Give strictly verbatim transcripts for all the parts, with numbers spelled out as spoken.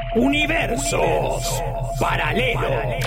Universos paralelos.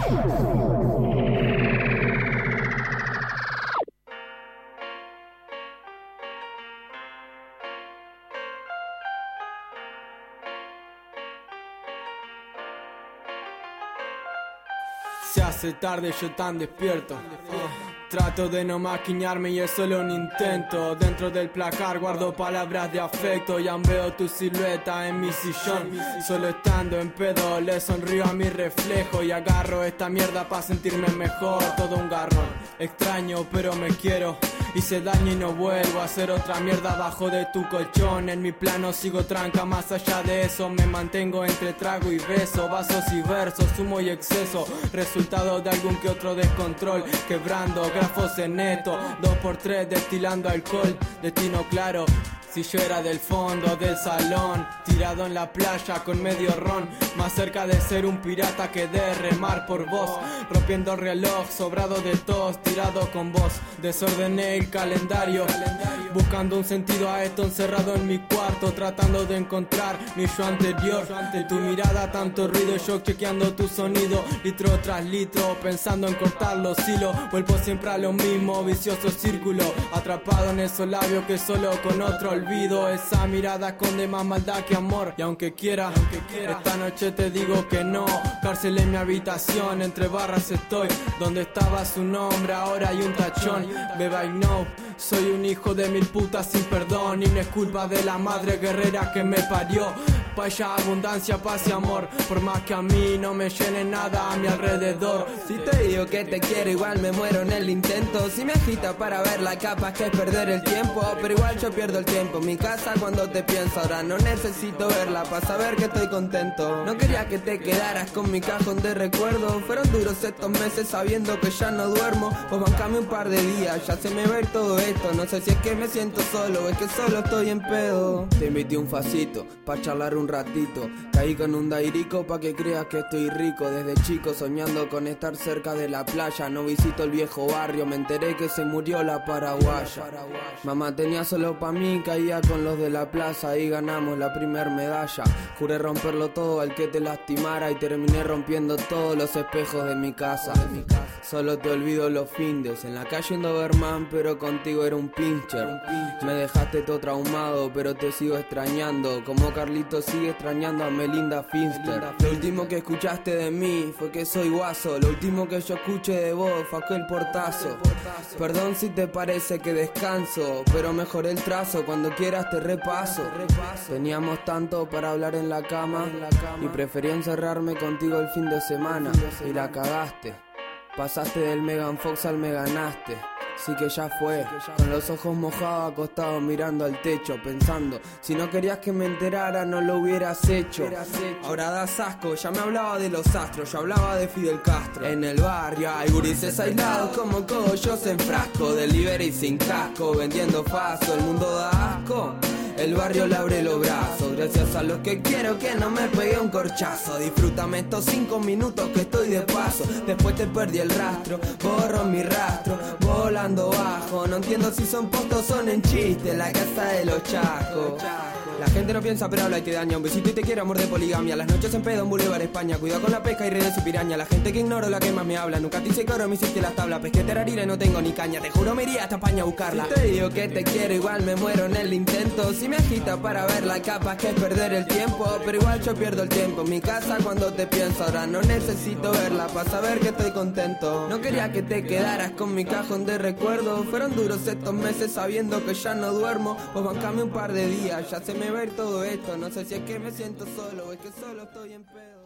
Se hace tarde, yo tan despierto. uh, Trato de no maquinarme y es solo un intento. Dentro del placar guardo palabras de afecto. Ya veo tu silueta en mi sillón. Solo estando en pedo le sonrío a mi reflejo y agarro esta mierda para sentirme mejor. Todo un garrón, extraño pero me quiero. Hice daño y no vuelvo a hacer otra mierda abajo de tu colchón. En mi plano sigo tranca, más allá de eso me mantengo entre trago y beso. Vasos y versos, humo y exceso, resultado de algún que otro descontrol. Quebrando grafos en neto, dos por tres destilando alcohol. Destino claro, si yo era del fondo del salón, tirado en la playa con medio ron, más cerca de ser un pirata que de remar por vos, rompiendo el reloj, sobrado de tos, tirado con vos, desordené el calendario, buscando un sentido a esto encerrado en mi cuarto, tratando de encontrar mi yo anterior. De tu mirada tanto ruido, yo chequeando tu sonido, litro tras litro, pensando en cortar los hilos. Vuelvo siempre a lo mismo, vicioso círculo, atrapado en esos labios que solo con otro olvido. Esa mirada esconde más maldad que amor. Y aunque quiera, aunque quiera, esta noche te digo que no. Cárcel en mi habitación, entre barras estoy. Donde estaba su nombre, ahora hay un tachón. Beba, I know, soy un hijo de mil putas sin perdón. Y no es culpa de la madre guerrera que me parió. Pa' ella abundancia, paz y amor. Por más que a mí no me llene nada a mi alrededor. Si te digo que te quiero, igual me muero en el intento. Si me agita para verla, capaz que es perder el tiempo. Pero igual yo pierdo el tiempo. Mi casa cuando te pienso, ahora no necesito verla para saber que estoy contento. No quería que te quedaras con mi cajón de recuerdos. Fueron duros estos meses sabiendo que ya no duermo. Pues bancame un par de días, ya se me va a ir todo esto. No sé si es que me siento solo o es que solo estoy en pedo. Te invité un facito pa' charlar un ratito. Caí con un dairico pa' que creas que estoy rico. Desde chico soñando con estar cerca de la playa. No visito el viejo barrio, me enteré que se murió la paraguaya. Mamá tenía solo pa' mí, caía con los de la plaza y ganamos la primer medalla. Juré romperlo todo al que te lastimara y terminé rompiendo todos los espejos de mi casa. Solo te olvido los findes, en la calle en Doberman, pero contigo era un pincher. Me dejaste todo traumado, pero te sigo extrañando, como Carlito sigue extrañando a Melinda Finster. Lo último que escuchaste de mí fue que soy guaso, lo último que yo escuché de vos fue aquel portazo. Perdón si te parece que descanso, pero mejoré el trazo, cuando quieras te repaso. Teníamos tanto para hablar en la cama y preferí encerrarme contigo el fin de semana y la cagaste. Pasaste del Megan Fox al me ganaste. Sí que ya fue, con los ojos mojados acostado mirando al techo, pensando, si no querías que me enterara no lo hubieras hecho. Ahora das asco, ya me hablaba de los astros, yo hablaba de Fidel Castro. En el barrio hay gurises aislados como cogollos en frasco, delivery sin casco, vendiendo faso, el mundo da asco. El barrio le abre los brazos, gracias a los que quiero que no me pegue un corchazo. Disfrútame estos cinco minutos que estoy de paso, después te perdí el rastro, borro mi rastro, volando bajo. No entiendo si son postos o son en chiste, la casa de los chacos. La gente no piensa pero habla y te daña. Un besito y te quiero, amor de poligamia. Las noches en pedo en Boulevard España. Cuidado con la pesca y redes y piraña. La gente que ignoro, la que más me habla. Nunca te hice coro, me hiciste las tablas. Pesqué terarira y no tengo ni caña. Te juro me iría hasta España a buscarla. Si te digo que te quiero, igual me muero en el intento. Si me agita para verla, capaz que es perder el tiempo. Pero igual yo pierdo el tiempo. Mi casa cuando te pienso, ahora no necesito verla para saber que estoy contento. No quería que te quedaras con mi cajón de recuerdos. Fueron duros estos meses sabiendo que ya no duermo. Pues bancame un par de días, ya se me va a ir todo esto. No sé si es que me siento solo o es que solo estoy en pedo.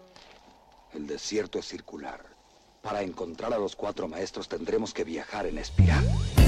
El desierto es circular. Para encontrar a los cuatro maestros tendremos que viajar en espiral.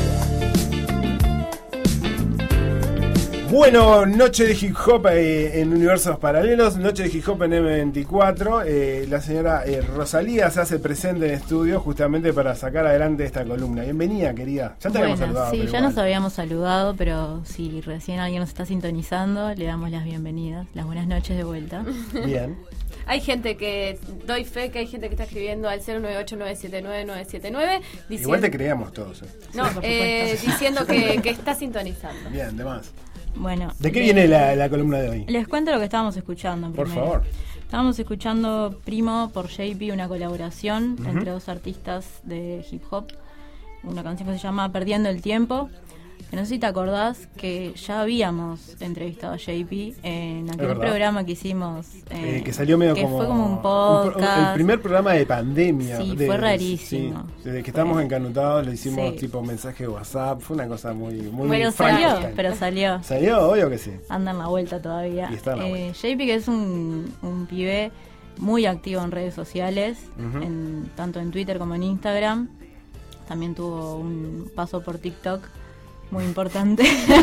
Bueno, noche de hip hop eh, en Universos Paralelos, noche de hip hop en eme veinticuatro. Eh, la señora eh, Rosalía se hace presente en estudio justamente para sacar adelante esta columna. Bienvenida, querida. Ya te bueno, habíamos saludado. Sí, ya igual. nos habíamos saludado, pero si recién alguien nos está sintonizando, le damos las bienvenidas, las buenas noches de vuelta. Bien. Hay gente que, doy fe que hay gente que está escribiendo al cero nueve ocho nueve siete nueve nueve siete nueve diciendo, Igual te creíamos todos. Eh. No, sí, eh, diciendo que, que está sintonizando. Bien, de más. Bueno, ¿De qué eh, viene la, la columna de hoy? Les cuento lo que estábamos escuchando Por primero. favor. Estábamos escuchando Primo por J P, una colaboración Uh-huh. entre dos artistas de hip hop. Una canción que se llama Perdiendo el Tiempo. Que no sé si te acordás que ya habíamos entrevistado a J P en aquel verdad. programa que hicimos. eh, Eh, que salió medio que como. fue como un un pro- podcast. el primer programa de pandemia. Sí, de- fue de- rarísimo. Sí, desde que estábamos Fue- encanutados, le hicimos Sí. tipo mensaje de WhatsApp. Fue una cosa muy. muy Pero Frankenstein. salió, pero salió. ¿Salió? Obvio que sí. Anda en la vuelta todavía. Y está en la Eh, vuelta. J P, que es un, un pibe muy activo en redes sociales, Ujú. en, tanto en Twitter como en Instagram. También tuvo un paso por TikTok muy importante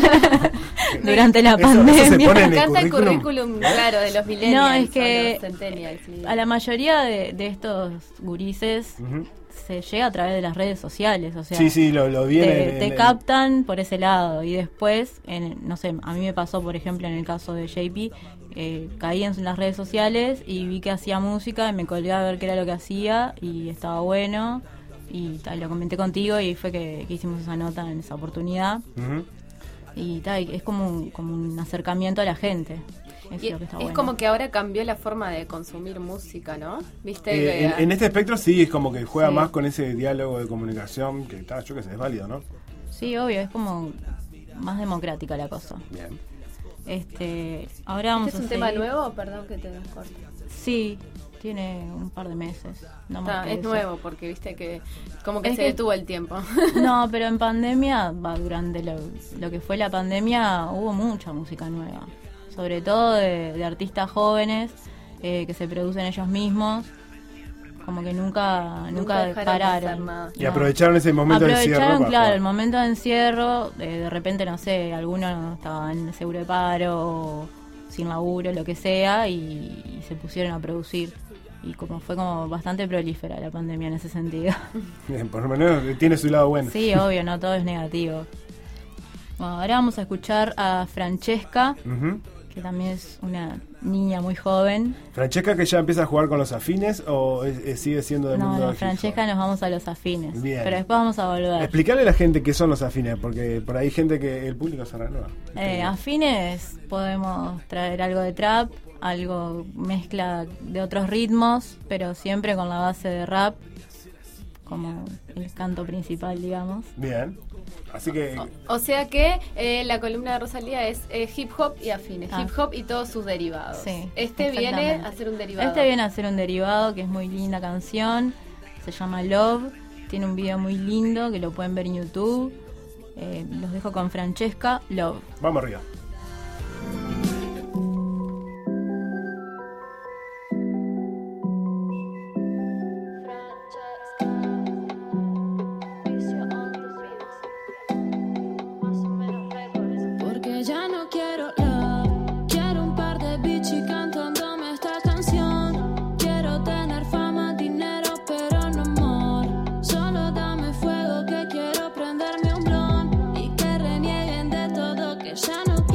durante la Eso- eso se pandemia. pone en Me el encanta el currículum. currículum, claro, de los millennials. No, es o que los centennials, sí. a la mayoría de, de estos gurises Ujú. se llega a través de las redes sociales, o sea, Sí, sí, lo, lo vi en te, el- te en el- captan por ese lado y después, en, no sé, a mí me pasó, por ejemplo, en el caso de J P, eh, caí en las redes sociales y vi que hacía música y me colgué a ver qué era lo que hacía y estaba bueno y tal, lo comenté contigo y fue que, que hicimos esa nota en esa oportunidad Ujú. y tal, es como un, como un acercamiento a la gente. Eso Y es lo que está es bueno. como que ahora cambió la forma de consumir música, ¿no? ¿Viste? Eh, que- en, en este espectro sí, es como que juega Sí. más con ese diálogo de comunicación que está, yo que sé, es válido, ¿no? Sí, obvio, es como más democrática la cosa. Bien. Este, ahora vamos ¿Este es un a tema seguir- nuevo? Perdón que te corte. Sí, tiene un par de meses. No más Ah, que es eso. nuevo porque viste que como que Es se que- detuvo el tiempo. No, pero en pandemia, va, durante lo, lo que fue la pandemia, hubo mucha música nueva. Sobre todo de, de artistas jóvenes eh, que se producen ellos mismos. Como que nunca, nunca, dejaron de hacer pararon. nada. Y No. aprovecharon ese momento de Aprovecharon, encierro para claro, jugar. el momento de encierro, eh, de repente, no sé, alguno estaba en seguro de paro, o sin laburo, lo que sea, y, y se pusieron a producir. Y como fue como bastante prolífera la pandemia en ese sentido. Bien, por lo menos tiene su lado bueno. Sí, obvio, no todo es negativo. Bueno, ahora vamos a escuchar a Francesca, Ujú. que también es una niña muy joven. Francesca, que ya empieza a jugar con los afines o es- es- sigue siendo del No, mundo no, del hip hop? Francesca nos vamos a los afines. Bien. Pero después vamos a volver. Explicarle a la gente qué son los afines, porque por ahí hay gente que el público se renueva. Eh, afines podemos traer algo de trap, algo mezcla de otros ritmos, pero siempre con la base de rap como el canto principal, digamos. Bien. Así que O sea que eh, la columna de Rosalía es eh, hip hop y afines, Ah. hip hop y todos sus derivados. Sí, este viene exactamente. a ser un derivado. Este viene a ser un derivado que es muy linda canción, se llama Love, tiene un video muy lindo que lo pueden ver en YouTube. Eh, los dejo con Francesca, Love. vamos arriba. Porque ya no quiero love, quiero un par de bichis cantándome esta canción. Quiero tener fama, dinero, pero no amor. Solo dame fuego que quiero prenderme un blon y que renieguen de todo que ya no quiero.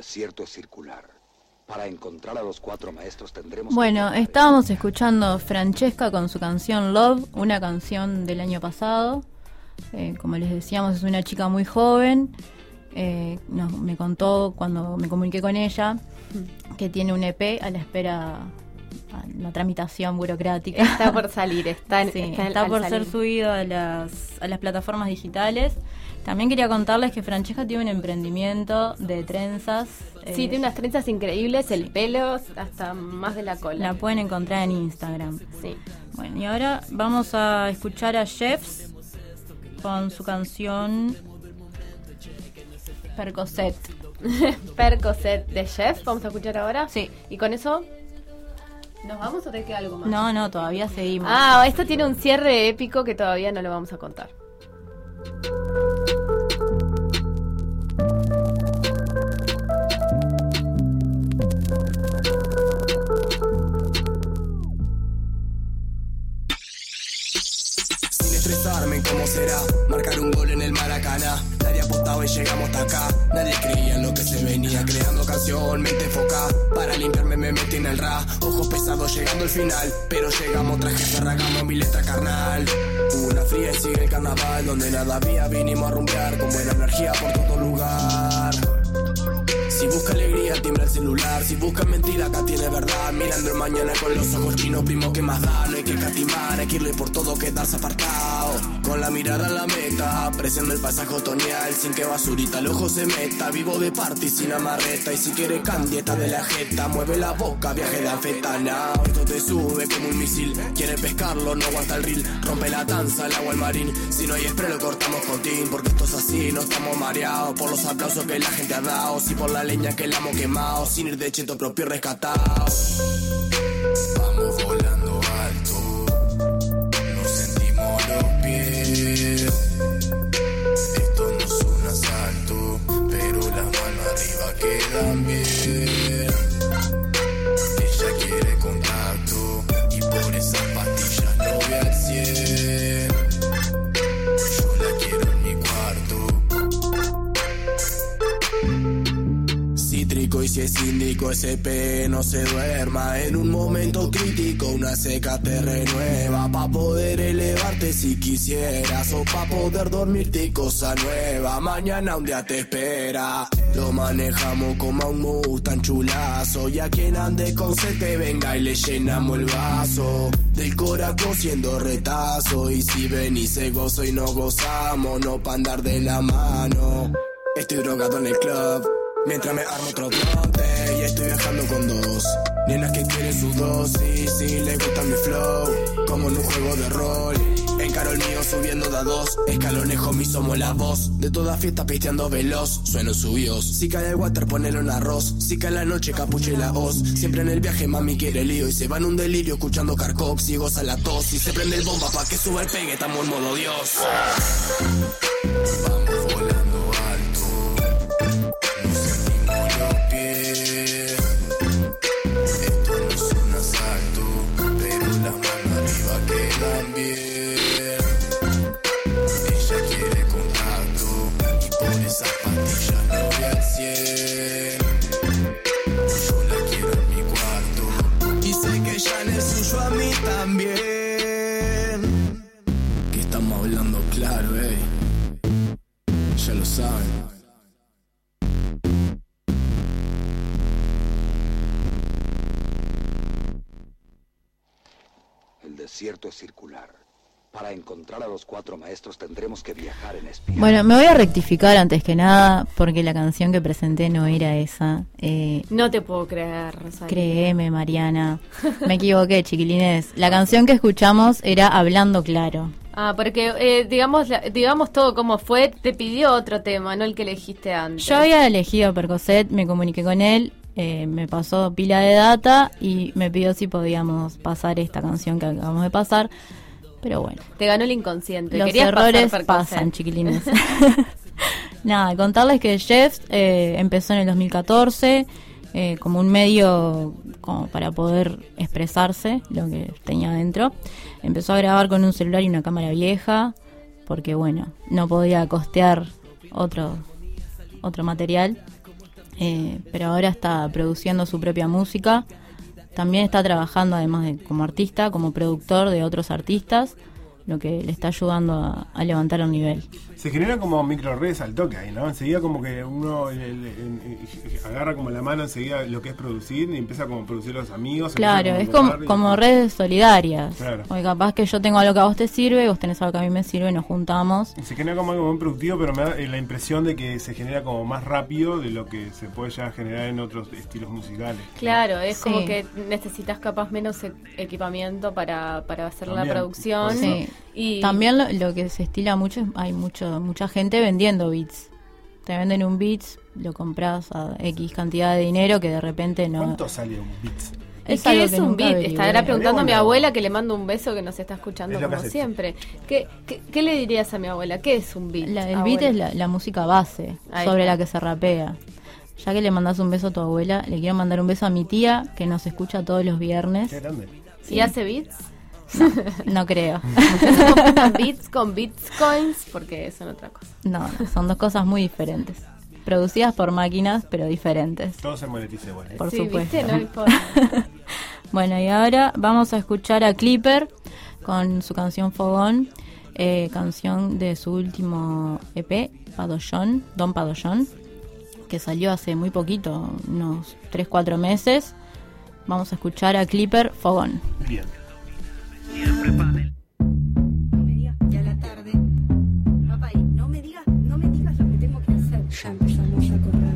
desierto es circular. Para encontrar a los cuatro maestros tendremos Bueno, que... estábamos escuchando Francesca con su canción Love, una canción del año pasado. Eh, como les decíamos, es una chica muy joven. Eh, nos, me contó cuando me comuniqué con ella que tiene un E P a la espera, a una tramitación burocrática. Está por salir, está, en, sí, está, en, está por salir. ser subido a las, a las plataformas digitales. También quería contarles que Francesca tiene un emprendimiento de trenzas. Sí, eh, tiene unas trenzas increíbles, el pelo hasta más de la cola. La pueden encontrar en Instagram. Sí. Bueno, y ahora vamos a escuchar a Jeffs con su canción Percocet. Percocet de Chef, vamos a escuchar ahora. Sí. Y con eso, ¿nos vamos o te queda algo más? No, no, todavía seguimos. Ah, esto tiene un cierre épico que todavía no lo vamos a contar. ¿Cómo será marcar un gol en el Maracaná? Nadie apostaba y llegamos hasta acá. Nadie creía en lo que se venía. Creando canción, mente foca. Para limpiarme me metí en el rap. Ojos pesados llegando al final. Pero llegamos, traje ferragamo, mi letra carnal. Una fría y sigue el carnaval. Donde nada había, vinimos a rumbear. Con buena energía por todo lugar. Si busca alegría, tiembla el celular. Si busca mentira, acá tiene verdad. Mirando el mañana con los ojos chinos, primo, que más da. No hay que catimar, hay que irle por todo, quedarse apartado. Con la mirada en la meta, apreciando el paisaje otoñal. Sin que basurita el ojo se meta. Vivo de party sin amarreta. Y si quiere candieta de la jeta, mueve la boca, viaje de anfetana. Esto te sube como un misil. Quiere pescarlo, no aguanta el reel. Rompe la danza, el agua, el marín. Si no hay spray, lo cortamos con tin. Porque esto es así, no estamos mareados. Por los aplausos que la gente ha dado. Si por la leña que la hemos quemado, sin ir de cheto propio rescatado. Vamos volando alto, nos sentimos los pies. Esto no es un asalto, pero las manos arriba quedan bien. Ella quiere contacto y por esas pastillas no voy al cien. Yo la quiero en mi cuarto. Cítrico y si es índico, ese P no se duerma. En un momento crítico una seca te renueva. Pa' poder elevarte si quisieras, o pa' poder dormirte, cosa nueva. Mañana un día te espera. Lo manejamos como a un Mustang chulazo. Y a quien ande con sed que venga y le llenamos el vaso. Del cora cosiendo retazo. Y si ven y se gozo y no gozamos, no pa' andar de la mano. Estoy drogado en el club mientras me armo otro trote y estoy viajando con dos nenas que quieren su dosis y les gusta mi flow, como en un juego de rol. Encaro el mío subiendo de a dos escalones, homie, somos la voz de toda fiesta pisteando veloz. Sueno subidos, si cae el water ponelo en arroz. Si cae la noche capuche la hoz. Siempre en el viaje mami quiere lío y se va en un delirio escuchando Carcox y goza la tos. Y se prende el bomba pa' que suba el pegue, estamos en modo Dios. Vamos volando alto, nos sentimos los pies. Esto no es un asalto, pero las manos arriba quedan bien. Ella quiere contacto y por esas pastillas no voy al cien. Yo la quiero en mi cuarto y sé que ella le es suyo a mí también. Que estamos hablando claro, eh. Ya lo saben. El desierto es circular. Para encontrar a los cuatro maestros tendremos que viajar en espiral. Bueno, me voy a rectificar antes que nada, porque la canción que presenté no era esa. Eh, No te puedo creer, Rosario. créeme, Mariana. Me equivoqué, chiquilines. La canción que escuchamos era Hablando Claro. Ah, porque eh, digamos la- digamos todo como fue, te pidió otro tema, no el que elegiste antes. Yo había elegido Percocet, me comuniqué con él, eh, me pasó pila de data y me pidió si podíamos pasar esta canción que acabamos de pasar. Pero bueno, Te ganó el inconsciente. los Querías pasar errores Percocet. pasan, chiquilines. Nada, contarles que Jeff eh, empezó en el dos mil catorce eh, como un medio como para poder expresarse lo que tenía adentro. Empezó a grabar con un celular y una cámara vieja porque, bueno, no podía costear otro, otro material. eh, pero ahora está produciendo su propia música. También está trabajando, además de como artista, como productor de otros artistas, lo que le está ayudando a, a levantar el nivel. Se generan como micro redes al toque ahí, ¿no? Enseguida como que uno el, el, el, el, agarra como la mano enseguida lo que es producir y empieza como a producir los amigos. Claro, es como, y... como redes solidarias. Claro. Porque capaz que yo tengo algo que a vos te sirve, vos tenés algo que a mí me sirve y nos juntamos. Se genera como algo muy productivo, pero me da la impresión de que se genera como más rápido de lo que se puede ya generar en otros estilos musicales. Claro, es sí. como que necesitas capaz menos e- equipamiento para, para hacer También. la producción. Sí. Y también lo, lo que se estila mucho es hay mucho mucha gente vendiendo beats. Te venden un beats, lo compras a X cantidad de dinero que de repente no. ¿Cuánto sale un beats? Es que es un beat. Estará preguntando a mi abuela, que le mando un beso, que nos está escuchando como siempre. ¿Qué, qué, ¿Qué le dirías a mi abuela? ¿Qué es un beat? La, el abuela? beat es la, la música base Ahí sobre está. la que se rapea. Ya que le mandás un beso a tu abuela, le quiero mandar un beso a mi tía, que nos escucha todos los viernes. Qué grande. ¿Y sí. hace beats? No, no creo. ¿Se computan beats con bitcoins? Porque son otra cosa. No, no, son dos cosas muy diferentes. Producidas por máquinas, pero diferentes. Todo se monetiza igual. ¿eh? Por sí, supuesto. ¿viste? No importa. Bueno, y ahora vamos a escuchar a Clipper con su canción Fogón, eh, canción de su último E P, Padollón, Don Padollón, que salió hace muy poquito, unos tres cuatro meses. Vamos a escuchar a Clipper Fogón. Bien. Siempre panel. No me digas ya la tarde. Papá, no me digas, no me digas lo que tengo que hacer. Ya empezamos a correr.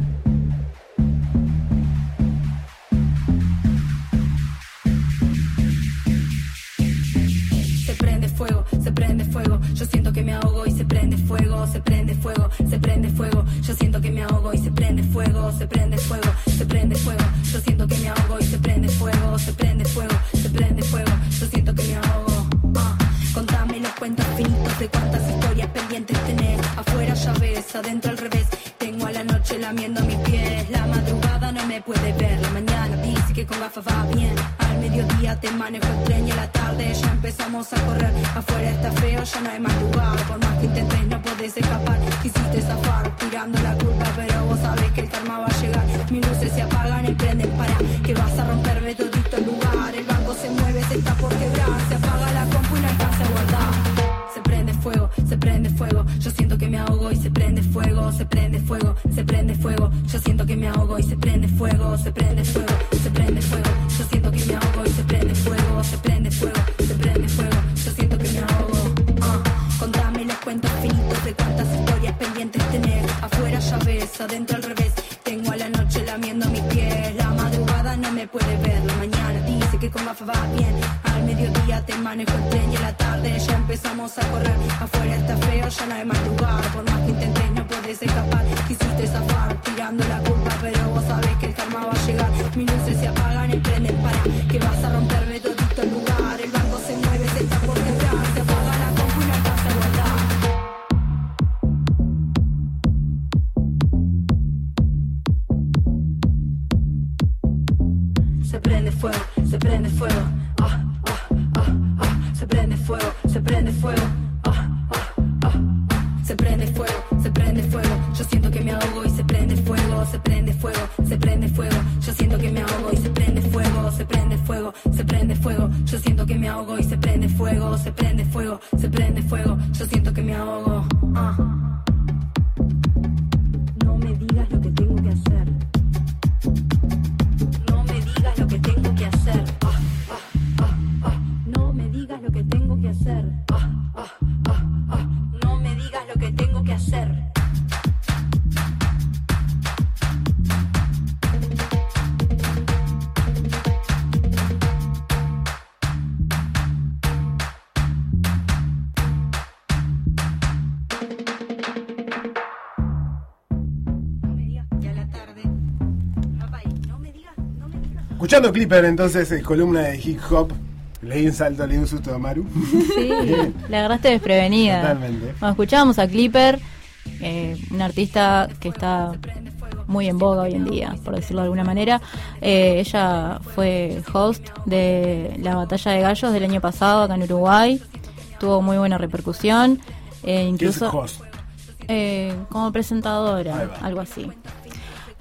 Se prende fuego, se prende fuego. Yo siento que me ahogo y se prende fuego, se prende fuego, se prende fuego. Yo siento que me ahogo y se prende fuego, se prende fuego, se prende fuego. Yo siento que me ahogo y se prende fuego, se prende fuego, se prende fuego. Yo siento que me ahogo. Ah, contame los cuentos finitos de cuántas historias pendientes tenés. Afuera ya ves, adentro al revés. Tengo a la noche lamiendo mis pies. La madrugada no me puede ver. La mañana dice que con gafas va bien. Al mediodía te manejo el tren y a la tarde ya empezamos a correr. Afuera está feo, ya no hay más lugar. Por más que intentes no podés escapar. Quisiste zafar tirando la culpa, pero vos sabés que el karma va a llegar. Mis luces se apagan y prenden para que vas a romperme todito el lugar. El banco se mueve, se está por quebrar. Se apaga la compu y no alcanza a guardar. Se prende fuego, se prende fuego. Yo siento que me ahogo y se prende fuego, se prende fuego, se prende fuego. Yo siento que me ahogo y se prende fuego, se prende fuego, se prende fuego. Yo siento que me ahogo y se prende fuego, se prende fuego, se prende fuego. Yo siento que me ahogo. Uh. Contame los cuentos finitos de cuántas historias pendientes tenés. Afuera ya ves, adentro al revés. Tengo a la noche lamiendo mis pies. La madrugada no me puede ver. La mañana dice que con gafas va bien. Al mediodía te manejo el tren y a la tarde ya empezamos a correr. Afuera está feo, ya no hay más lugar. Por más que intentes no puedes escapar. Quisiste zafar tirando la culpa, pero vos sabés que el karma va a llegar. Mis luces se apagan y prenden para que vas a romperme todito el lugar. El banco se mueve, se está por quebrar. Se apaga la compu y no alcanza a guardar. Se prende fuego, se prende fuego. Ah, ah, ah, ah. Se prende fuego, se prende fuego. Ah, ah, ah, ah. Se prende fuego, se prende fuego. Yo siento que me ahogo y se prende fuego, se prende fuego, se prende fuego. Yo siento que me ahogo y se prende fuego, se prende fuego, se prende fuego. Yo siento que me ahogo y se prende fuego, se prende fuego, se prende fuego. Yo siento que me ahogo. Ah. No me digas lo que tengo que hacer. No me digas lo que tengo que hacer. Ah, ah, ah, ah. No me digas lo que tengo que hacer. Ah, ah, ah, ah. No me digas lo que tengo que hacer. Escuchando Clipper, entonces, eh, columna de hip hop. Le di un salto, le di un susto a Maru. Sí, la agarraste desprevenida. Totalmente. Bueno, escuchábamos a Clipper, eh, un artista que está muy en boga hoy en día, por decirlo de alguna manera. Eh, ella fue host de la Batalla de Gallos del año pasado acá en Uruguay. Tuvo muy buena repercusión. Eh, incluso ¿Qué es host? Eh, como presentadora, algo así.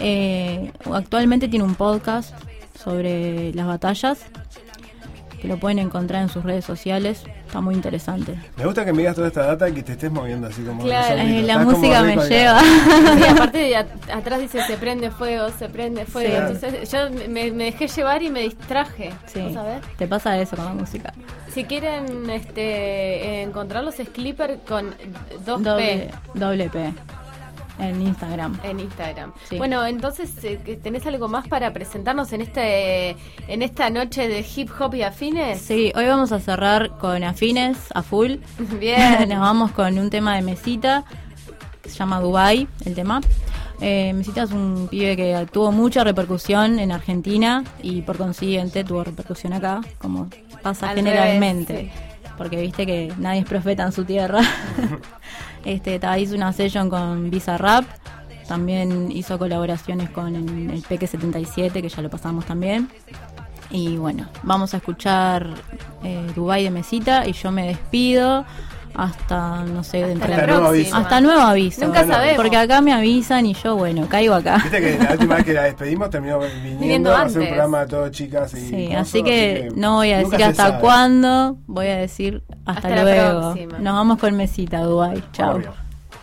Eh, actualmente tiene un podcast sobre las batallas, que lo pueden encontrar en sus redes sociales. Está muy interesante. Me gusta que me digas toda esta data y que te estés moviendo así como... Claro, eh, la música me lleva. Sí, aparte de at- atrás dice se prende fuego, se prende fuego. Sí. Entonces yo me, me dejé llevar y me distraje. Sí, ¿sabes? te pasa eso con la música. Si quieren este, encontrarlos es Clipper con dos P. Doble, doble P. En Instagram. En Instagram. Sí. Bueno, entonces, eh, ¿tenés algo más para presentarnos en este en esta noche de hip hop y afines? Sí, hoy vamos a cerrar con afines, a full. Bien. Nos vamos con un tema de Mesita, que se llama Dubai, el tema. Eh, Mesita es un pibe que tuvo mucha repercusión en Argentina y por consiguiente tuvo repercusión acá, como pasa Al generalmente. revés, sí. Porque viste que nadie es profeta en su tierra. este hizo una session con Bizarrap, también hizo colaboraciones con el, el Peque setenta y siete, que ya lo pasamos también. Y bueno, vamos a escuchar eh, Dubai de Mesita y yo me despido hasta, no sé, dentro hasta de nuevo aviso. hasta nuevo aviso. Nunca sabemos. Porque acá me avisan y yo, bueno, caigo acá. Viste que la última vez que la despedimos terminó viniendo, Viniendo a hacer un antes. programa de todo chicas y Sí, cosas, así que no voy a nunca decir se hasta sabe. cuándo, voy a decir hasta, Hasta la luego. próxima. Nos vamos con Mesita, Dubai. Chao. Obvio.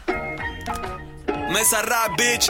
Mesa Rap, bitch.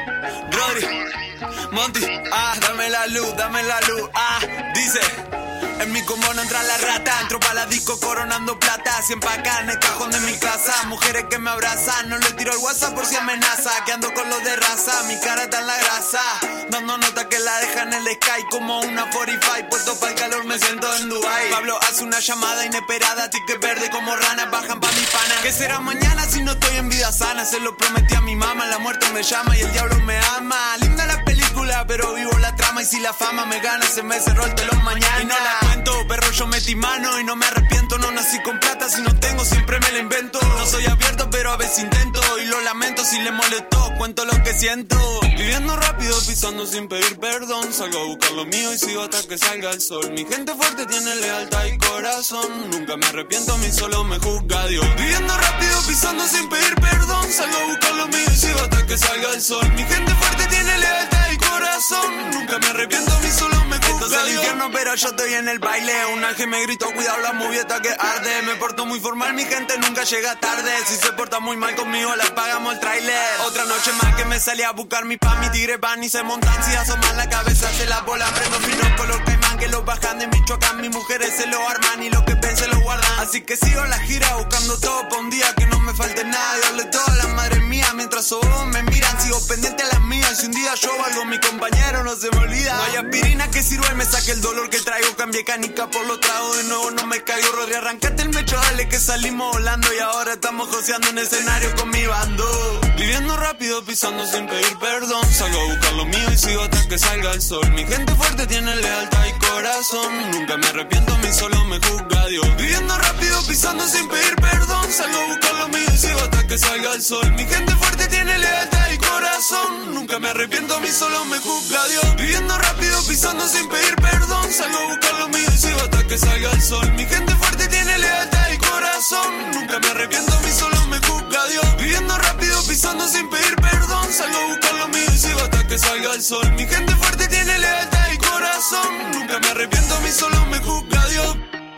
Rodri, Monty, ah, dame la luz, dame la luz, ah, dice. En mi combo no entra la rata, entro pa' la disco coronando plata. Siempre acá en el cajón de mi casa, mujeres que me abrazan. No le tiro el WhatsApp por si amenaza, que ando con los de raza, mi cara está en la grasa. Dando nota que la dejan en el sky como una cuarenta y cinco. Puesto para el calor me siento en Dubai. Pablo hace una llamada inesperada, ticket verde como rana, bajan pa' mi pana. ¿Qué será mañana si no estoy en vida sana? Se lo prometí a mi mamá, la muerte me llama y el diablo me ama. Linda la película, pero vivo la trama y si la fama me gana se me cerró el telón mañana. Y no la cuento, perro, yo metí mano y no me arrepiento. No nací con plata, si no tengo siempre me la invento. No soy abierto, pero a veces intento y lo lamento si le molestó, cuento lo que siento. Viviendo rápido, pisando sin pedir perdón. Salgo a buscar lo mío y sigo hasta que salga el sol. Mi gente fuerte tiene lealtad y corazón. Nunca me arrepiento, a mí solo me juzga Dios. Viviendo rápido, pisando sin pedir perdón. Salgo a buscar lo mío y sigo hasta que salga el sol. Mi gente fuerte tiene lealtad y corazón. Nunca me arrepiento, a mí solo me juzga Dios. Esto es el infierno, pero yo estoy en el baile. Un ángel me gritó, cuidado la movieta que arde. Me porto muy formal, mi gente nunca llega tarde. Si se porta muy mal conmigo, la pagamos el tráiler. Otra noche más que me salí a buscar mi pan. Mi tigre van y se montan, si asoman la cabeza se la bola. Prendo fino color caimán que los bajan de Michoacán. Mis mujeres se lo arman y lo que ven se lo guardan. Así que sigo la gira buscando todo pa' un día que no me falte nada. Dios le todas las madres mías mientras todos me miran. Sigo pendiente a las mías. Si un día yo valgo, mi compañero no se me olvida. No hay aspirina que sirva y me saque el dolor que traigo. Cambié canica por los tragos, de nuevo no me caigo. Rodri, arrancate el mecho, dale que salimos volando. Y ahora estamos joseando en escenario con mi bando. Viviendo rápido, pisando sin pedir perdón. Salgo a buscar lo mío y sigo hasta que salga el sol. Mi gente fuerte tiene lealtad y corazón. Nunca me arrepiento, a mí solo me juzga Dios. Viviendo rápido, pisando sin pedir perdón. Salgo a buscar lo mío y sigo hasta que salga el sol. Mi gente fuerte tiene lealtad y corazón. Nunca me arrepiento, a mí solo me juzga Dios. Viviendo rápido, pisando sin pedir perdón. Salgo a buscar lo mío y sigo hasta que salga el sol. Mi gente fuerte tiene lealtad y corazón. Nunca me arrepiento, a mí solo me juzga Dios. Viviendo rápido, pisando sin pedir perdón. Salgo a buscar lo mío y sigo hasta que salga el sol. Mi gente fuerte tiene lealtad y corazón. Nunca me arrepiento, a mí solo me juzga Dios.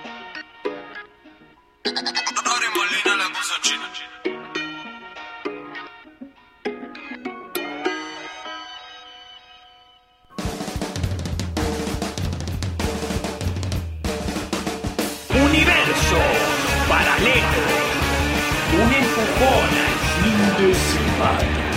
Rodri Molina, la cosa china. Universo paralelo. Un empujón al fin de semana.